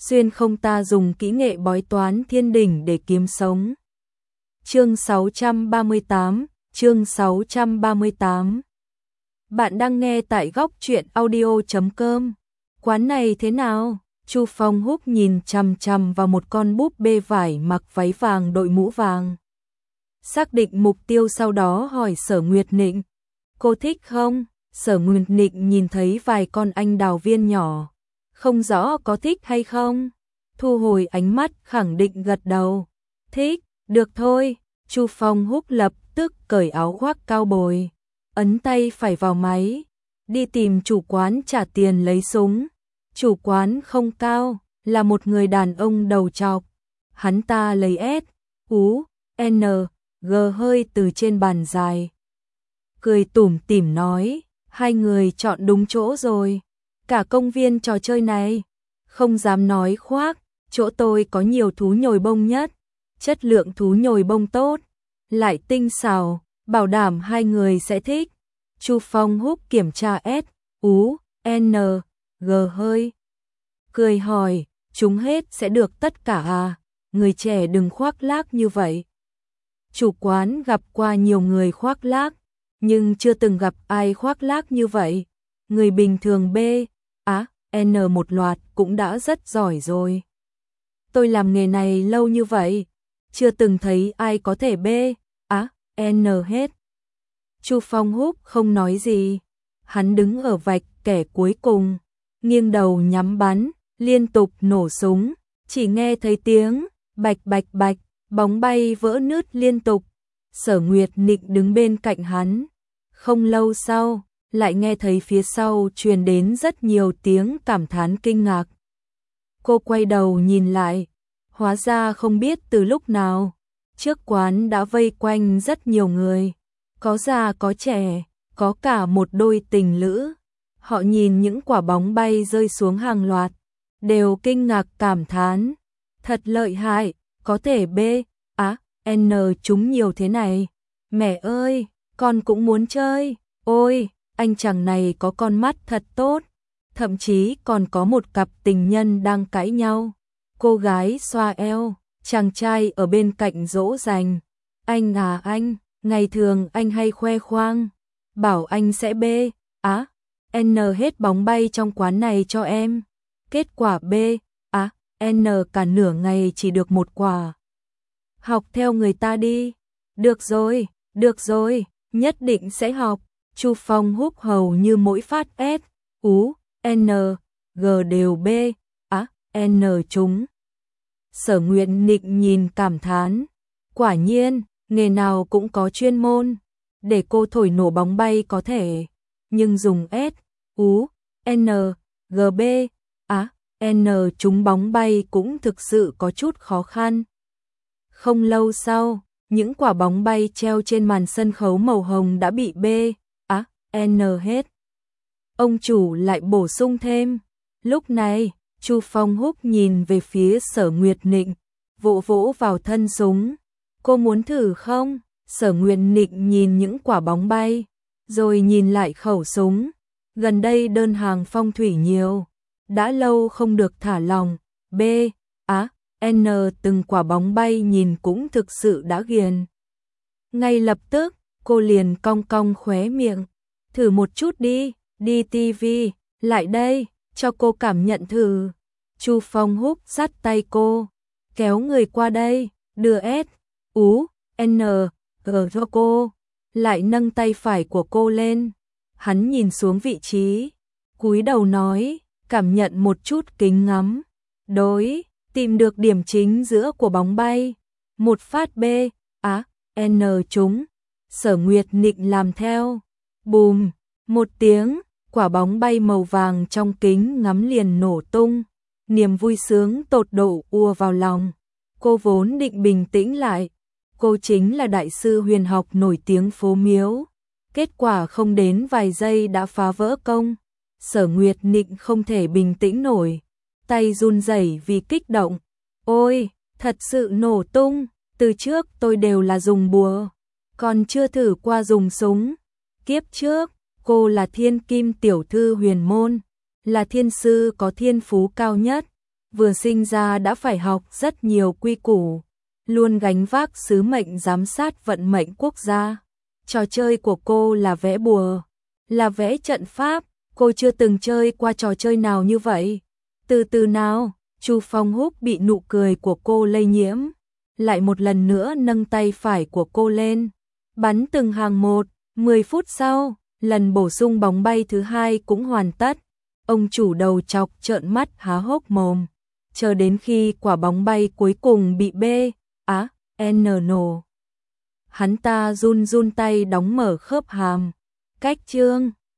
xuyên không ta dùng kỹ nghệ bói toán thiên đỉnh để kiếm sống. Chương 638, chương 638. Bạn đang nghe tại góc truyện audio.com. Quán này thế nào? Chu Phong Húc nhìn chằm chằm vào một con búp bê vải mặc váy vàng đội mũ vàng. Xác định mục tiêu sau đó hỏi Sở Nguyệt Nịnh. Cô thích không? Sở Nguyệt Nịnh nhìn thấy vài con anh đào viên nhỏ. Không rõ có thích hay không? Thu hồi ánh mắt khẳng định gật đầu. Thích, được thôi. Chu Phong Húc lập tức cởi áo khoác cao bồi. Ấn tay phải vào máy. Đi tìm chủ quán trả tiền lấy súng. Chủ quán không cao, là một người đàn ông đầu trọc. Hắn ta lấy S, U, N, G hơi từ trên bàn dài. Cười tủm tỉm nói, hai người chọn đúng chỗ rồi. Cả công viên trò chơi này, không dám nói khoác, chỗ tôi có nhiều thú nhồi bông nhất. Chất lượng thú nhồi bông tốt, lại tinh xảo, bảo đảm hai người sẽ thích. Chu Phong Húc kiểm tra S, U, N, G hơi. Cười hỏi, chúng hết sẽ được tất cả à? Người trẻ đừng khoác lác như vậy. Chủ quán gặp qua nhiều người khoác lác, nhưng chưa từng gặp ai khoác lác như vậy. Người bình thường B, A, N một loạt cũng đã rất giỏi rồi. Tôi làm nghề này lâu như vậy, chưa từng thấy ai có thể B, A, N hết. Chu Phong Húc không nói gì, hắn đứng ở vạch kẻ cuối cùng, nghiêng đầu nhắm bắn, liên tục nổ súng, chỉ nghe thấy tiếng bạch bạch bạch, bóng bay vỡ nứt liên tục. Sở Nguyệt Nịnh đứng bên cạnh hắn. Không lâu sau, lại nghe thấy phía sau truyền đến rất nhiều tiếng cảm thán kinh ngạc. Cô quay đầu nhìn lại, hóa ra không biết từ lúc nào, trước quán đã vây quanh rất nhiều người, có già có trẻ, có cả một đôi tình lữ. Họ nhìn những quả bóng bay rơi xuống hàng loạt, đều kinh ngạc cảm thán, thật lợi hại, có thể B, A, N trúng nhiều thế này. Mẹ ơi, con cũng muốn chơi. Ôi, anh chàng này có con mắt thật tốt. Thậm chí còn có một cặp tình nhân đang cãi nhau. Cô gái xoa eo, chàng trai ở bên cạnh dỗ dành. Anh à anh, ngày thường anh hay khoe khoang, bảo anh sẽ B, A, N hết bóng bay trong quán này cho em. Kết quả B, A, N cả nửa ngày chỉ được một quả. Học theo người ta đi. Được rồi, nhất định sẽ học. Chu Phong Húc hầu như mỗi phát S, U, N, G đều B, A, N trúng. Sở Nguyệt Nịnh nhìn cảm thán. Quả nhiên, nghề nào cũng có chuyên môn. Để cô thổi nổ bóng bay có thể, nhưng dùng S, U, N, G B, A, N trúng bóng bay cũng thực sự có chút khó khăn. Không lâu sau, những quả bóng bay treo trên màn sân khấu màu hồng đã bị B, A, N hết. Ông chủ lại bổ sung thêm. Lúc này, Chu Phong Húc nhìn về phía Sở Nguyệt Nịnh, vỗ vỗ vào thân súng. Cô muốn thử không? Sở Nguyệt Nịnh nhìn những quả bóng bay, rồi nhìn lại khẩu súng. Gần đây đơn hàng phong thủy nhiều, đã lâu không được thả lỏng. B, A, N từng quả bóng bay nhìn cũng thực sự đã ghiền. Ngay lập tức, cô liền cong cong khóe miệng. Thử một chút đi, đi tivi, lại đây, cho cô cảm nhận thử. Chu Phong Húc dắt tay cô, kéo người qua đây, đưa S, U, N, G cho cô, lại nâng tay phải của cô lên. Hắn nhìn xuống vị trí, cúi đầu nói, cảm nhận một chút kính ngắm. Đối, tìm được điểm chính giữa của bóng bay. Một phát B, A, N trúng. Sở Nguyệt Nịnh làm theo. Bùm, một tiếng, quả bóng bay màu vàng trong kính ngắm liền nổ tung. Niềm vui sướng tột độ ùa vào lòng. Cô vốn định bình tĩnh lại. Cô chính là đại sư huyền học nổi tiếng phố Miếu. Kết quả không đến vài giây đã phá vỡ công. Sở Nguyệt Nịnh không thể bình tĩnh nổi. Tay run rẩy vì kích động. Ôi, thật sự nổ tung. Từ trước tôi đều là dùng bùa, còn chưa thử qua dùng súng. Kiếp trước, cô là thiên kim tiểu thư huyền môn, là thiên sư có thiên phú cao nhất. vừa sinh ra đã phải học rất nhiều quy củ, luôn gánh vác sứ mệnh giám sát vận mệnh quốc gia. Trò chơi của cô là vẽ bùa, là vẽ trận pháp, cô chưa từng chơi qua trò chơi nào như vậy. Từ từ nào, Chu Phong Húc bị nụ cười của cô lây nhiễm, lại một lần nữa nâng tay phải của cô lên, bắn từng hàng một. 10 phút sau, lần bổ sung bóng bay thứ hai cũng hoàn tất. Ông chủ đầu chọc trợn mắt há hốc mồm, chờ đến khi quả bóng bay cuối cùng bị N nổ. Hắn ta run run tay đóng mở khớp hàm. Cách chương